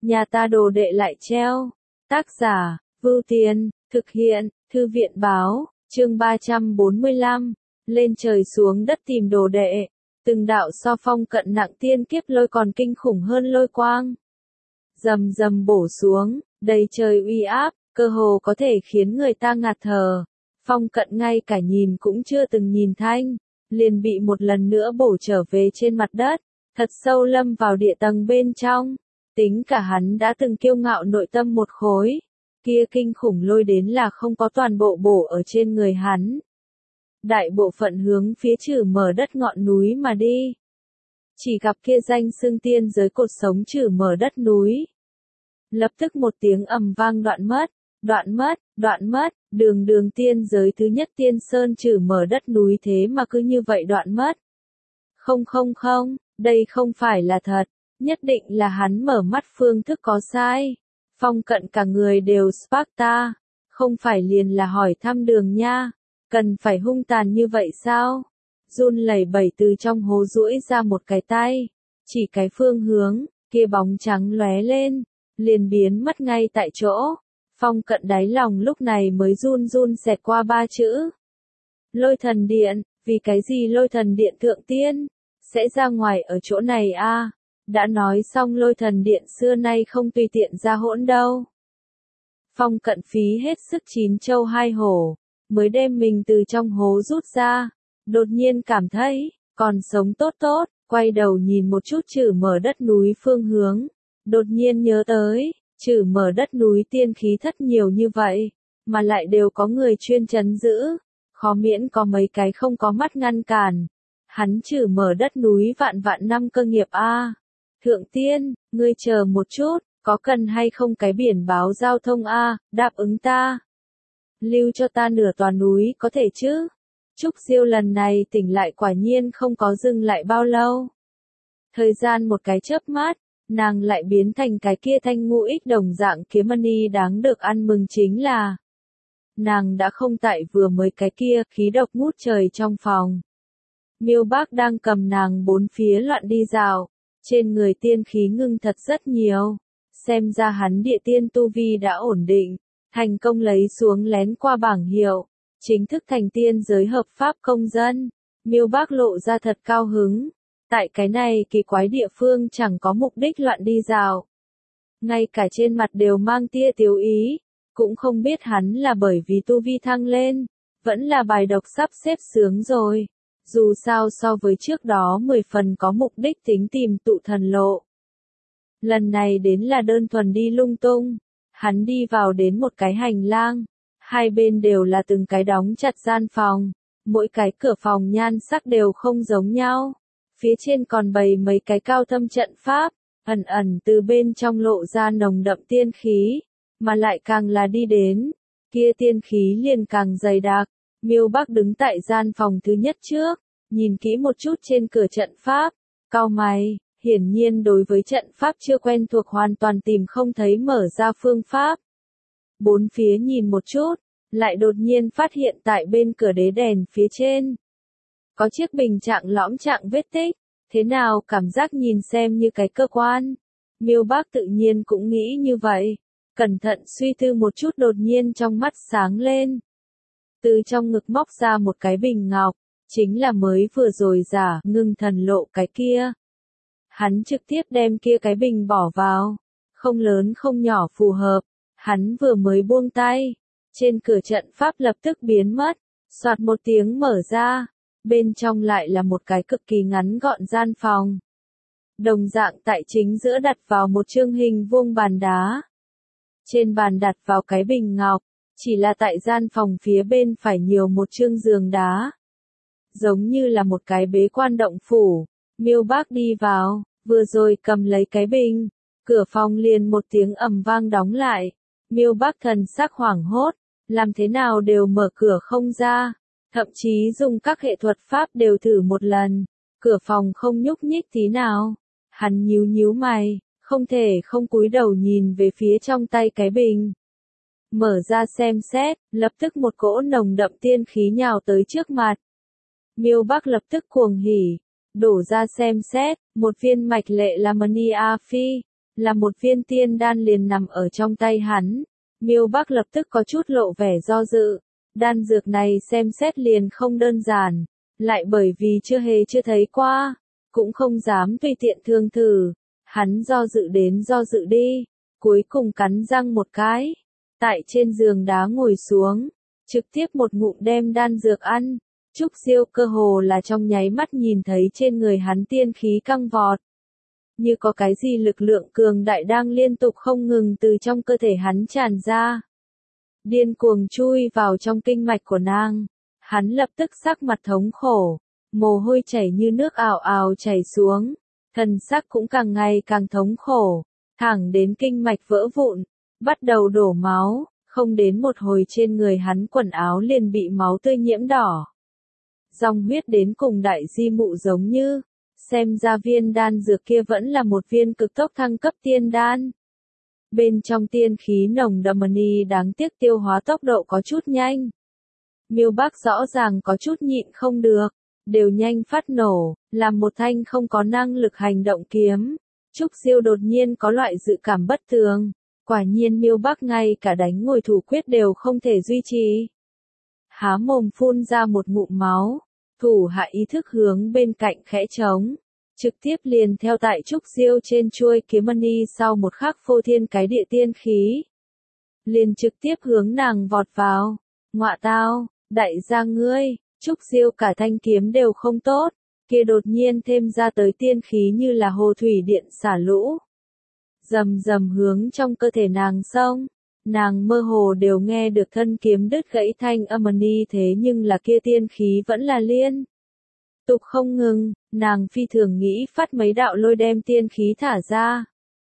nhà ta đồ đệ lại treo. Tác giả, Vưu Tiền, thực hiện, Thư viện báo, chương 345, lên trời xuống đất tìm đồ đệ. Từng đạo so phong cận nặng tiên kiếp lôi còn kinh khủng hơn lôi quang. Rầm rầm bổ xuống, đầy trời uy áp, cơ hồ có thể khiến người ta ngạt thở. Phong cận ngay cả nhìn cũng chưa từng nhìn thanh, liền bị một lần nữa bổ trở về trên mặt đất, thật sâu lâm vào địa tầng bên trong. Tính cả hắn đã từng kiêu ngạo nội tâm một khối, kia kinh khủng lôi đến là không có toàn bộ bổ ở trên người hắn. Đại bộ phận hướng phía trừ mở đất ngọn núi mà đi. Chỉ gặp kia danh xưng tiên giới cột sống trừ mở đất núi. Lập tức một tiếng ầm vang đoạn mất, đường tiên giới thứ nhất tiên sơn trừ mở đất núi thế mà cứ như vậy đoạn mất. Không, đây không phải là thật, nhất định là hắn mở mắt phương thức có sai. Phong cận cả người đều Sparta, không phải liền là hỏi thăm đường nha, cần phải hung tàn như vậy sao? Run lẩy bẩy từ trong hố duỗi ra một cái tay, chỉ cái phương hướng, kia bóng trắng lóe lên, liền biến mất ngay tại chỗ. Phong cận đáy lòng lúc này mới run xẹt qua ba chữ. Lôi thần điện, vì cái gì lôi thần điện thượng tiên, sẽ ra ngoài ở chỗ này a? Đã nói xong lôi thần điện xưa nay không tùy tiện ra hỗn đâu. Phong cận phí hết sức chín châu hai hổ, mới đem mình từ trong hố rút ra, đột nhiên cảm thấy, còn sống tốt, quay đầu nhìn một chút trừ mở đất núi phương hướng, đột nhiên nhớ tới, trừ mở đất núi tiên khí thất nhiều như vậy, mà lại đều có người chuyên trấn giữ, khó miễn có mấy cái không có mắt ngăn cản. Hắn trừ mở đất núi vạn năm cơ nghiệp a. Thượng tiên, ngươi chờ một chút, có cần hay không cái biển báo giao thông a, đáp ứng ta. Lưu cho ta nửa tòa núi có thể chứ? Trúc Diêu lần này tỉnh lại quả nhiên không có dừng lại bao lâu. Thời gian một cái chớp mắt, nàng lại biến thành cái kia thanh ngũ ích đồng dạng kiếm money đáng được ăn mừng chính là. Nàng đã không tại vừa mới cái kia khí độc ngút trời trong phòng. Miêu Bác đang cầm nàng bốn phía loạn đi dạo, trên người tiên khí ngưng thật rất nhiều, xem ra hắn địa tiên tu vi đã ổn định, thành công lấy xuống lén qua bảng hiệu, chính thức thành tiên giới hợp pháp công dân. Miêu Bác lộ ra thật cao hứng, tại cái này kỳ quái địa phương chẳng có mục đích loạn đi dạo. Ngay cả trên mặt đều mang tia tiếu ý, cũng không biết hắn là bởi vì tu vi thăng lên, vẫn là bài độc sắp xếp sướng rồi. Dù sao so với trước đó 10 phần có mục đích tính tìm tụ thần lộ. Lần này đến là đơn thuần đi lung tung, hắn đi vào đến một cái hành lang, hai bên đều là từng cái đóng chặt gian phòng, mỗi cái cửa phòng nhan sắc đều không giống nhau, phía trên còn bày mấy cái cao thâm trận pháp, ẩn từ bên trong lộ ra nồng đậm tiên khí, mà lại càng là đi đến, kia tiên khí liền càng dày đặc. Miêu Bác đứng tại gian phòng thứ nhất trước, nhìn kỹ một chút trên cửa trận pháp, cau mày, hiển nhiên đối với trận pháp chưa quen thuộc hoàn toàn tìm không thấy mở ra phương pháp. Bốn phía nhìn một chút, lại đột nhiên phát hiện tại bên cửa đế đèn phía trên. Có chiếc bình trạng lõm trạng vết tích, thế nào cảm giác nhìn xem như cái cơ quan. Miêu Bác tự nhiên cũng nghĩ như vậy, cẩn thận suy tư một chút đột nhiên trong mắt sáng lên. Từ trong ngực móc ra một cái bình ngọc, chính là mới vừa rồi giả ngưng thần lộ cái kia. Hắn trực tiếp đem kia cái bình bỏ vào, không lớn không nhỏ phù hợp, hắn vừa mới buông tay, trên cửa trận pháp lập tức biến mất, soạt một tiếng mở ra, bên trong lại là một cái cực kỳ ngắn gọn gian phòng. Đồng dạng tại chính giữa đặt vào một chương hình vuông bàn đá. Trên bàn đặt vào cái bình ngọc, chỉ là tại gian phòng phía bên phải nhiều một chương giường đá. Giống như là một cái bế quan động phủ. Miêu Bác đi vào, vừa rồi cầm lấy cái bình, cửa phòng liền một tiếng ầm vang đóng lại. Miêu Bác thần sắc hoảng hốt, làm thế nào đều mở cửa không ra, thậm chí dùng các hệ thuật pháp đều thử một lần, cửa phòng không nhúc nhích tí nào. Hắn nhíu mày, không thể không cúi đầu nhìn về phía trong tay cái bình. Mở ra xem xét, lập tức một cỗ nồng đậm tiên khí nhào tới trước mặt. Miêu Bác lập tức cuồng hỉ, đổ ra xem xét, một viên mạch lệ Lamania Phi, là một viên tiên đan liền nằm ở trong tay hắn. Miêu Bắc lập tức có chút lộ vẻ do dự, đan dược này xem xét liền không đơn giản, lại bởi vì chưa thấy qua, cũng không dám tùy tiện thương thử, hắn do dự đến do dự đi, cuối cùng cắn răng một cái, tại trên giường đá ngồi xuống, trực tiếp một ngụm đem đan dược ăn. Trúc Siêu cơ hồ là trong nháy mắt nhìn thấy trên người hắn tiên khí căng vọt. Như có cái gì lực lượng cường đại đang liên tục không ngừng từ trong cơ thể hắn tràn ra. Điên cuồng chui vào trong kinh mạch của nàng. Hắn lập tức sắc mặt thống khổ, mồ hôi chảy như nước ào ào chảy xuống. Thần sắc cũng càng ngày càng thống khổ, thẳng đến kinh mạch vỡ vụn, bắt đầu đổ máu, không đến một hồi trên người hắn quần áo liền bị máu tươi nhiễm đỏ. Dòng huyết đến cùng đại di mụ giống như, xem ra viên đan dược kia vẫn là một viên cực tốc thăng cấp tiên đan. Bên trong tiên khí nồng đậm đáng tiếc tiêu hóa tốc độ có chút nhanh. Miêu Bắc rõ ràng có chút nhịn không được, đều nhanh phát nổ, làm một thanh không có năng lực hành động kiếm. Trúc Siêu đột nhiên có loại dự cảm bất thường, quả nhiên Miêu Bắc ngay cả đánh ngồi thủ quyết đều không thể duy trì. Há mồm phun ra một ngụm máu, thủ hạ ý thức hướng bên cạnh khẽ trống, trực tiếp liền theo tại Trúc Siêu trên chuôi kiếm mani sau một khắc phô thiên cái địa tiên khí. Liền trực tiếp hướng nàng vọt vào, ngọa tao, đại gia ngươi, Trúc Siêu cả thanh kiếm đều không tốt, kia đột nhiên thêm ra tới tiên khí như là hồ thủy điện xả lũ. Rầm rầm hướng trong cơ thể nàng xông. Nàng mơ hồ đều nghe được thân kiếm đứt gãy thanh âm thế nhưng là kia tiên khí vẫn là liên tục không ngừng, nàng phi thường nghĩ phát mấy đạo lôi đem tiên khí thả ra.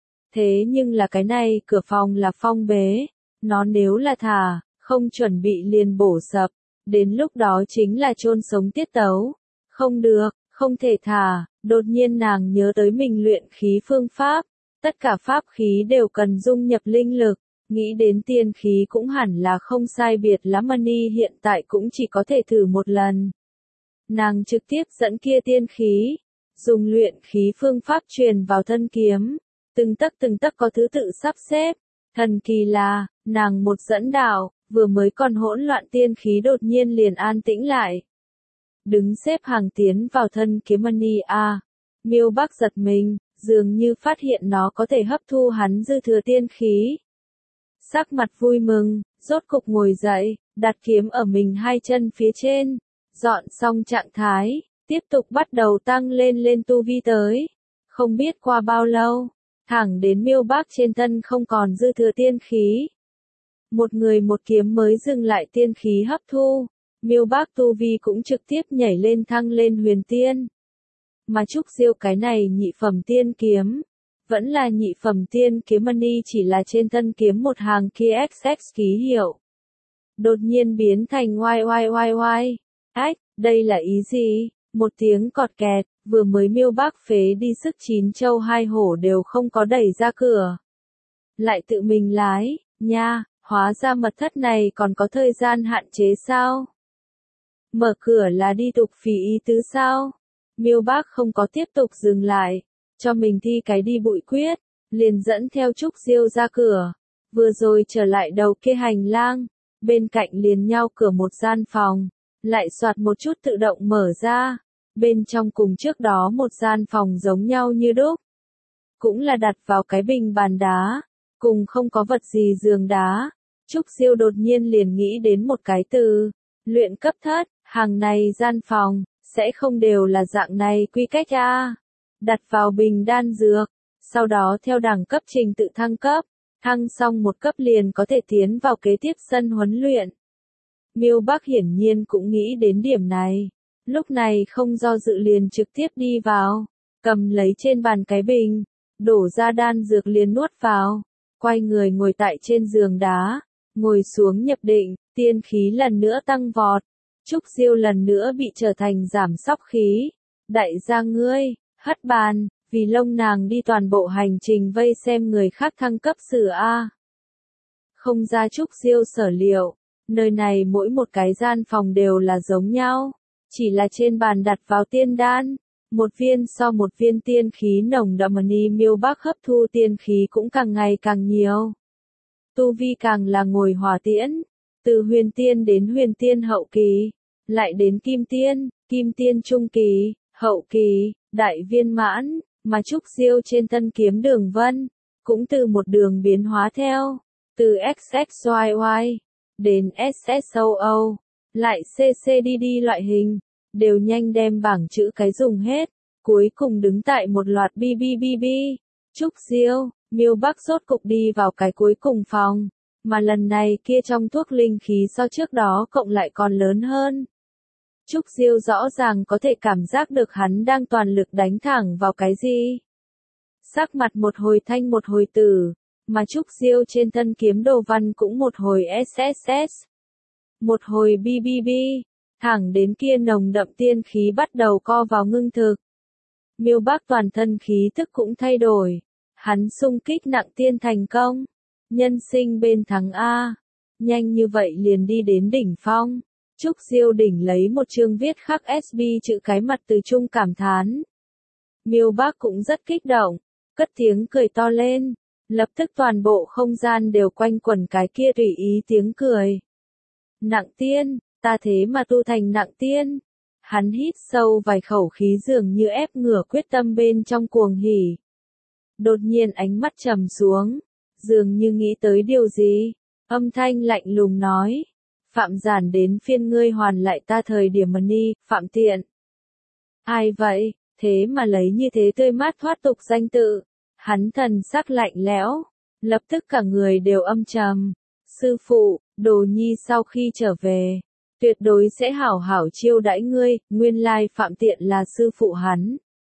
Thế nhưng là cái này cửa phòng là phong bế, nó nếu là thả, không chuẩn bị liền bổ sập, đến lúc đó chính là chôn sống tiết tấu. Không được, không thể thả, đột nhiên nàng nhớ tới mình luyện khí phương pháp, tất cả pháp khí đều cần dung nhập linh lực. Nghĩ đến tiên khí cũng hẳn là không sai biệt lắm hiện tại cũng chỉ có thể thử một lần. Nàng trực tiếp dẫn kia tiên khí, dùng luyện khí phương pháp truyền vào thân kiếm, từng tấc có thứ tự sắp xếp. Thần kỳ là, nàng một dẫn đạo, vừa mới còn hỗn loạn tiên khí đột nhiên liền an tĩnh lại. Đứng xếp hàng tiến vào thân kiếm Miêu Bắc giật mình, dường như phát hiện nó có thể hấp thu hắn dư thừa tiên khí. Sắc mặt vui mừng, rốt cục ngồi dậy, đặt kiếm ở mình hai chân phía trên, dọn xong trạng thái, tiếp tục bắt đầu tăng lên tu vi tới. Không biết qua bao lâu, thẳng đến Miêu Bắc trên thân không còn dư thừa tiên khí. Một người một kiếm mới dừng lại tiên khí hấp thu, Miêu Bắc tu vi cũng trực tiếp nhảy lên thăng lên huyền tiên. Mà Trúc Siêu cái này nhị phẩm tiên kiếm, vẫn là nhị phẩm tiên kiếm chỉ là trên thân kiếm một hàng kia XX ký hiệu. Đột nhiên biến thành Y. Ách, đây là ý gì? Một tiếng cọt kẹt, vừa mới Miêu Bắc phế đi sức chín châu hai hổ đều không có đẩy ra cửa. Lại tự mình lái, nha, hóa ra mật thất này còn có thời gian hạn chế sao? Mở cửa là đi tục phì ý tứ sao? Miêu Bắc không có tiếp tục dừng lại, cho mình thi cái đi bụi quyết, liền dẫn theo Trúc Siêu ra cửa. Vừa rồi trở lại đầu kia hành lang, bên cạnh liền nhau cửa một gian phòng, lại soạt một chút tự động mở ra. Bên trong cùng trước đó một gian phòng giống nhau như đúc. Cũng là đặt vào cái bình bàn đá, cùng không có vật gì giường đá. Trúc Siêu đột nhiên liền nghĩ đến một cái từ, luyện cấp thất, hàng này gian phòng, sẽ không đều là dạng này quy cách đặt vào bình đan dược, sau đó theo đẳng cấp trình tự thăng cấp, thăng xong một cấp liền có thể tiến vào kế tiếp sân huấn luyện. Miêu Bắc hiển nhiên cũng nghĩ đến điểm này, lúc này không do dự liền trực tiếp đi vào, cầm lấy trên bàn cái bình, đổ ra đan dược liền nuốt vào, quay người ngồi tại trên giường đá, ngồi xuống nhập định, tiên khí lần nữa tăng vọt. Trúc Siêu lần nữa bị trở thành giảm sóc khí. Đại gia ngươi, hất bàn, vì lông nàng đi toàn bộ hành trình vây xem người khác thăng cấp sử Không ra Trúc Siêu sở liệu, nơi này mỗi một cái gian phòng đều là giống nhau, chỉ là trên bàn đặt vào tiên đan, một viên so một viên tiên khí nồng đậm Ni Miêu Bắc hấp thu tiên khí cũng càng ngày càng nhiều. Tu vi càng là ngồi hỏa tiễn, từ huyền tiên đến huyền tiên hậu kỳ, lại đến kim tiên trung kỳ, hậu kỳ, đại viên mãn, mà Trúc Diêu trên tân kiếm đường vân, cũng từ một đường biến hóa theo, từ XXYY, đến SSOO, lại CCDD loại hình, đều nhanh đem bảng chữ cái dùng hết, cuối cùng đứng tại một loạt BBBB. Trúc Diêu, Miêu Bắc rốt cục đi vào cái cuối cùng phòng, mà lần này kia trong thuốc linh khí so trước đó cộng lại còn lớn hơn. Trúc Diêu rõ ràng có thể cảm giác được hắn đang toàn lực đánh thẳng vào cái gì. Sắc mặt một hồi thanh một hồi tử, mà Trúc Diêu trên thân kiếm đồ văn cũng một hồi SSS, một hồi BBB, thẳng đến kia nồng đậm tiên khí bắt đầu co vào ngưng thực. Miêu Bắc toàn thân khí thức cũng thay đổi, hắn xung kích nặng tiên thành công, nhân sinh bên thắng A, nhanh như vậy liền đi đến đỉnh phong. Trúc Diêu đỉnh lấy một chương viết khắc SB chữ cái mặt từ trung cảm thán. Miêu Bắc cũng rất kích động, cất tiếng cười to lên, lập tức toàn bộ không gian đều quanh quẩn cái kia tùy ý tiếng cười. Nặng tiên, ta thế mà tu thành nặng tiên. Hắn hít sâu vài khẩu khí dường như ép ngửa quyết tâm bên trong cuồng hỉ. Đột nhiên ánh mắt trầm xuống, dường như nghĩ tới điều gì, âm thanh lạnh lùng nói. Phạm Giản đến phiên ngươi hoàn lại ta thời điểm Ni, Phạm Tiện. Ai vậy, thế mà lấy như thế tươi mát thoát tục danh tự. Hắn thần sắc lạnh lẽo, lập tức cả người đều âm trầm. Sư phụ, Đồ Nhi sau khi trở về, tuyệt đối sẽ hảo hảo chiêu đãi ngươi, nguyên lai Phạm Tiện là sư phụ hắn.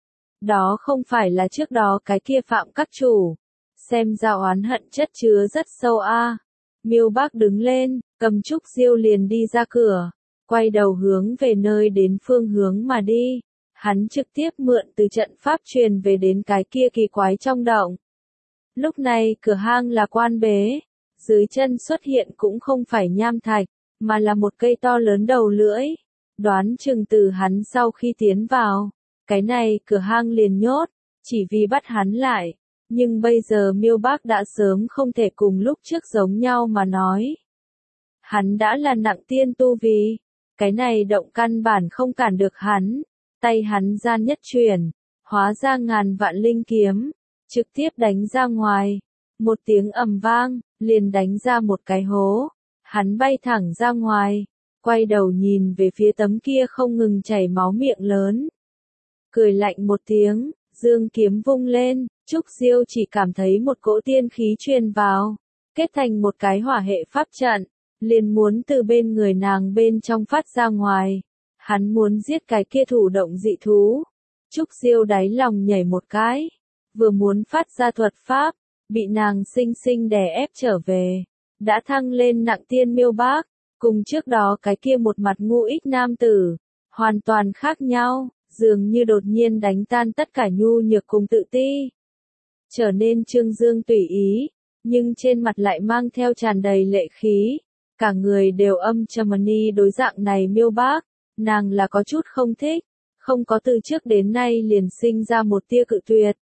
Đó không phải là trước đó cái kia Phạm các chủ. Xem ra oán hận chất chứa rất sâu a. Miêu Bắc đứng lên, cầm Trúc Diêu liền đi ra cửa, quay đầu hướng về nơi đến phương hướng mà đi. Hắn trực tiếp mượn từ trận pháp truyền về đến cái kia kỳ quái trong động. Lúc này cửa hang là quan bế, dưới chân xuất hiện cũng không phải nham thạch, mà là một cây to lớn đầu lưỡi. Đoán chừng từ hắn sau khi tiến vào, cái này cửa hang liền nhốt, chỉ vì bắt hắn lại. Nhưng bây giờ Miêu Bắc đã sớm không thể cùng lúc trước giống nhau mà nói. Hắn đã là nặng tiên tu vi, cái này động căn bản không cản được hắn, tay hắn gian nhất chuyển, hóa ra ngàn vạn linh kiếm, trực tiếp đánh ra ngoài, một tiếng ầm vang, liền đánh ra một cái hố, hắn bay thẳng ra ngoài, quay đầu nhìn về phía tấm kia không ngừng chảy máu miệng lớn. Cười lạnh một tiếng, dương kiếm vung lên, Trúc Diêu chỉ cảm thấy một cỗ tiên khí truyền vào, kết thành một cái hỏa hệ pháp trận, liền muốn từ bên người nàng bên trong phát ra ngoài. Hắn muốn giết cái kia thủ động dị thú. Trúc Diêu đáy lòng nhảy một cái, vừa muốn phát ra thuật pháp, bị nàng sinh sinh đè ép trở về. Đã thăng lên nặng tiên Miêu Bắc, cùng trước đó cái kia một mặt ngu ích nam tử, hoàn toàn khác nhau, dường như đột nhiên đánh tan tất cả nhu nhược cùng tự ti. Trở nên trương dương tùy ý, nhưng trên mặt lại mang theo tràn đầy lệ khí, cả người đều âm trầm Ni đối dạng này Miêu Bắc, nàng là có chút không thích, không có từ trước đến nay liền sinh ra một tia cự tuyệt.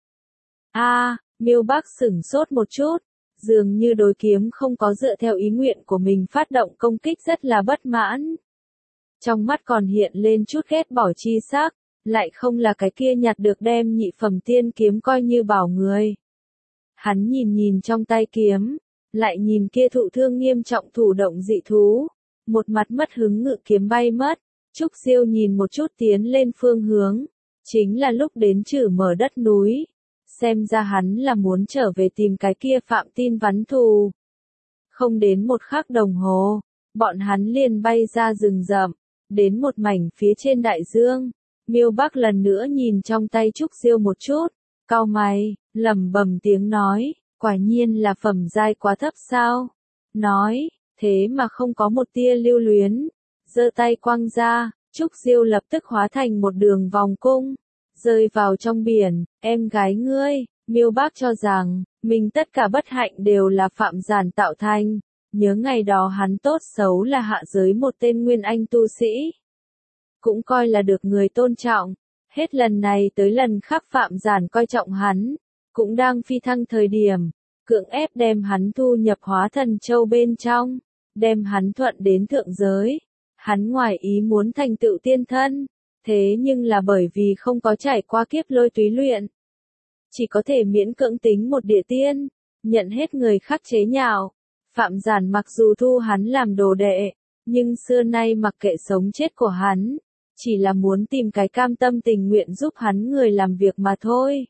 Miêu Bắc sửng sốt một chút, dường như đối kiếm không có dựa theo ý nguyện của mình phát động công kích rất là bất mãn. Trong mắt còn hiện lên chút ghét bỏ chi sắc, lại không là cái kia nhặt được đem nhị phẩm tiên kiếm coi như bảo người. Hắn nhìn trong tay kiếm, lại nhìn kia thụ thương nghiêm trọng thủ động dị thú, một mặt mất hứng ngự kiếm bay mất. Trúc Diêu nhìn một chút tiến lên phương hướng, chính là lúc đến trừ mở đất núi. Xem ra hắn là muốn trở về tìm cái kia Phạm Tin vắn thù. Không đến một khắc đồng hồ, bọn hắn liền bay ra rừng rậm, đến một mảnh phía trên đại dương. Miêu Bắc lần nữa nhìn trong tay Trúc Diêu một chút, cau mày, lẩm bẩm tiếng nói, quả nhiên là phẩm giai quá thấp sao? Nói, thế mà không có một tia lưu luyến. Giơ tay quăng ra, Trúc Diêu lập tức hóa thành một đường vòng cung, rơi vào trong biển. Em gái ngươi, Miêu Bắc cho rằng, mình tất cả bất hạnh đều là Phạm Giản tạo thành. Nhớ ngày đó hắn tốt xấu là hạ giới một tên nguyên anh tu sĩ, cũng coi là được người tôn trọng. Hết lần này tới lần khác Phạm Giản coi trọng hắn, cũng đang phi thăng thời điểm, cưỡng ép đem hắn thu nhập Hóa Thần Châu bên trong, đem hắn thuận đến thượng giới. Hắn ngoài ý muốn thành tựu tiên thân, thế nhưng là bởi vì không có trải qua kiếp lôi túy luyện, chỉ có thể miễn cưỡng tính một địa tiên, nhận hết người khác chế nhạo. Phạm Giản mặc dù thu hắn làm đồ đệ, nhưng xưa nay mặc kệ sống chết của hắn, chỉ là muốn tìm cái cam tâm tình nguyện giúp hắn người làm việc mà thôi.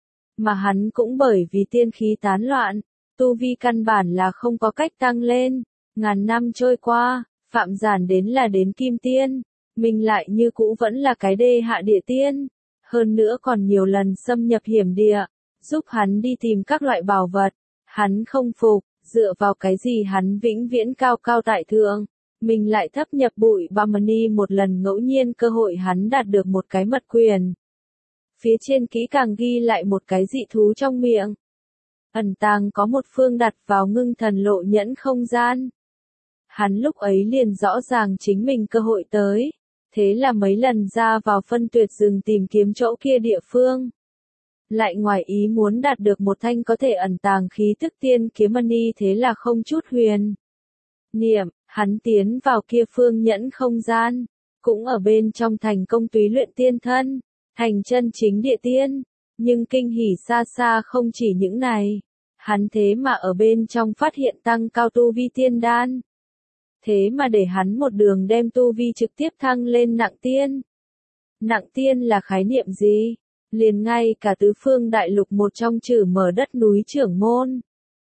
Mà hắn cũng bởi vì tiên khí tán loạn, tu vi căn bản là không có cách tăng lên, ngàn năm trôi qua, Phạm Giản đến là đến kim tiên, mình lại như cũ vẫn là cái đê hạ địa tiên, hơn nữa còn nhiều lần xâm nhập hiểm địa, giúp hắn đi tìm các loại bảo vật, hắn không phục, dựa vào cái gì hắn vĩnh viễn cao cao tại thượng, mình lại thấp nhập bụi Bamani một lần ngẫu nhiên cơ hội hắn đạt được một cái mật quyền. Phía trên kỹ càng ghi lại một cái dị thú trong miệng. Ẩn tàng có một phương đặt vào ngưng thần lộ nhẫn không gian. Hắn lúc ấy liền rõ ràng chính mình cơ hội tới, thế là mấy lần ra vào phân tuyệt rừng tìm kiếm chỗ kia địa phương. Lại ngoài ý muốn đạt được một thanh có thể ẩn tàng khí tức tiên kiếm mani, thế là không chút huyền niệm, hắn tiến vào kia phương nhẫn không gian, cũng ở bên trong thành công túy luyện tiên thân, thành chân chính địa tiên, nhưng kinh hỉ xa xa không chỉ những này, hắn thế mà ở bên trong phát hiện tăng cao tu vi tiên đan. Thế mà để hắn một đường đem tu vi trực tiếp thăng lên nặng tiên. Nặng tiên là khái niệm gì? Liền ngay cả tứ phương đại lục một trong chử mở đất núi trưởng môn,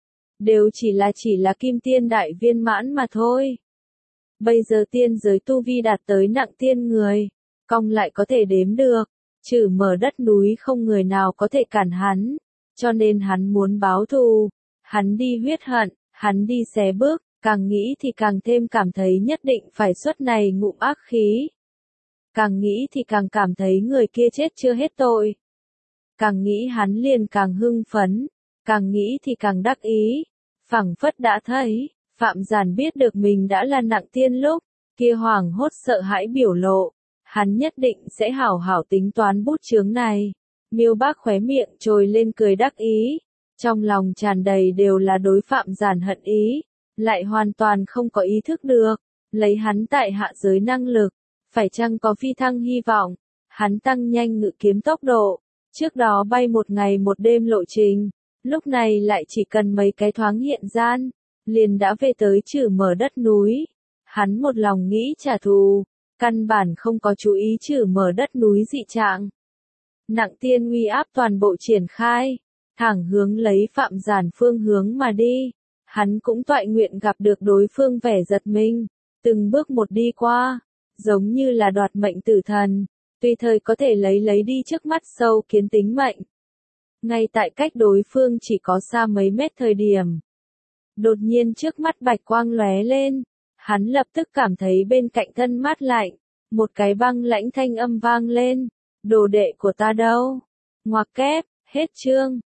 đều chỉ là kim tiên đại viên mãn mà thôi. Bây giờ tiên giới tu vi đạt tới nặng tiên người, cong lại có thể đếm được, chử mở đất núi không người nào có thể cản hắn, cho nên hắn muốn báo thù, hắn đi huyết hận, hắn đi xé bước, càng nghĩ thì càng thêm cảm thấy nhất định phải xuất này ngụm ác khí. Càng nghĩ thì càng cảm thấy người kia chết chưa hết tội. Càng nghĩ hắn liền càng hưng phấn, càng nghĩ thì càng đắc ý. Phảng phất đã thấy, Phạm Giản biết được mình đã là nặng tiên lúc, kia hoảng hốt sợ hãi biểu lộ, hắn nhất định sẽ hảo hảo tính toán bút chướng này. Miêu Bác khóe miệng trồi lên cười đắc ý, trong lòng tràn đầy đều là đối Phạm Giản hận ý, lại hoàn toàn không có ý thức được, lấy hắn tại hạ giới năng lực, phải chăng có phi thăng hy vọng, hắn tăng nhanh ngự kiếm tốc độ, trước đó bay một ngày một đêm lộ trình, lúc này lại chỉ cần mấy cái thoáng hiện gian, liền đã về tới chử mở đất núi. Hắn một lòng nghĩ trả thù, căn bản không có chú ý chử mở đất núi dị trạng. Nặng tiên uy áp toàn bộ triển khai, thẳng hướng lấy Phạm Giản phương hướng mà đi. Hắn cũng toại nguyện gặp được đối phương vẻ giật mình, từng bước một đi qua, giống như là đoạt mệnh tử thần, tùy thời có thể lấy đi trước mắt sâu kiến tính mệnh. Ngay tại cách đối phương chỉ có xa mấy mét thời điểm, đột nhiên trước mắt bạch quang lóe lên, hắn lập tức cảm thấy bên cạnh thân mát lạnh, một cái băng lãnh thanh âm vang lên, đồ đệ của ta đâu? Ngoặc kép, hết chương.